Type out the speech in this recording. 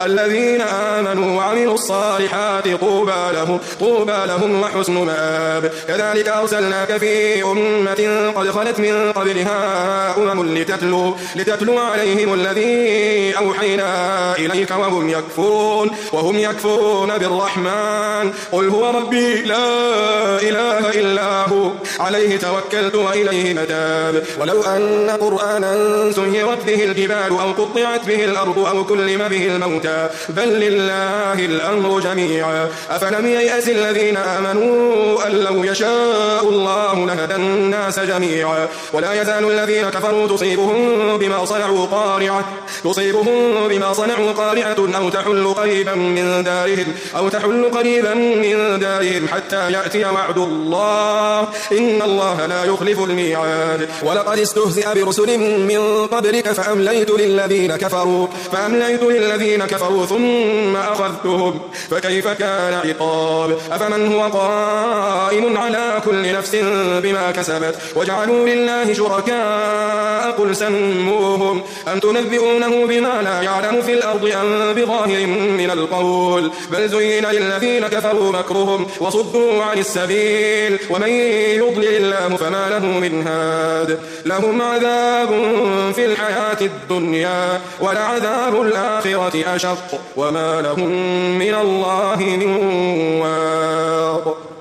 الذين آمنوا وعملوا الصالحات طوبى لهم وحسن مآب. كذلك أرسلناك في أمة قد خلت من قبلها لتتلو عليهم الذي أوحينا إليك وهم يكفرون بالرحمن. قل هو ربي لا إله إلا هو عليه توكلت وإليه متاب. ولو أن قرآنا سيرت به الجبال أو قطعت به الأرض أو كلم به الموتى بل لله الأمر جميعا. أفلم ييأس الذين آمنوا أن لو يشاء الله لهدى الناس جميعا. ولا يزال الذين كفروا تصيبهم بما صنعوا قارعة أو تحل قريبا من دارهم حتى يأتي وعد الله إن الله لا يخلف الميعاد. ولقد استهزئ برسل من قبلك فأمليت للذين كفروا ثم أخذتهم فكيف كان عقاب. أفمن هو قائم على كل نفس بما كسبت وجعلوا لله شركاء قل سموهم أم تنبئونه بما لا يعلم في الأرض أم بظاهر من القول بل زين للذين كفروا مكرهم وصدوا عن السبيل ومن يضلل الله فما له من هاد. لهم عذاب في الحياة الدنيا ولعذاب الآخرة أشق وما لهم من الله من واق.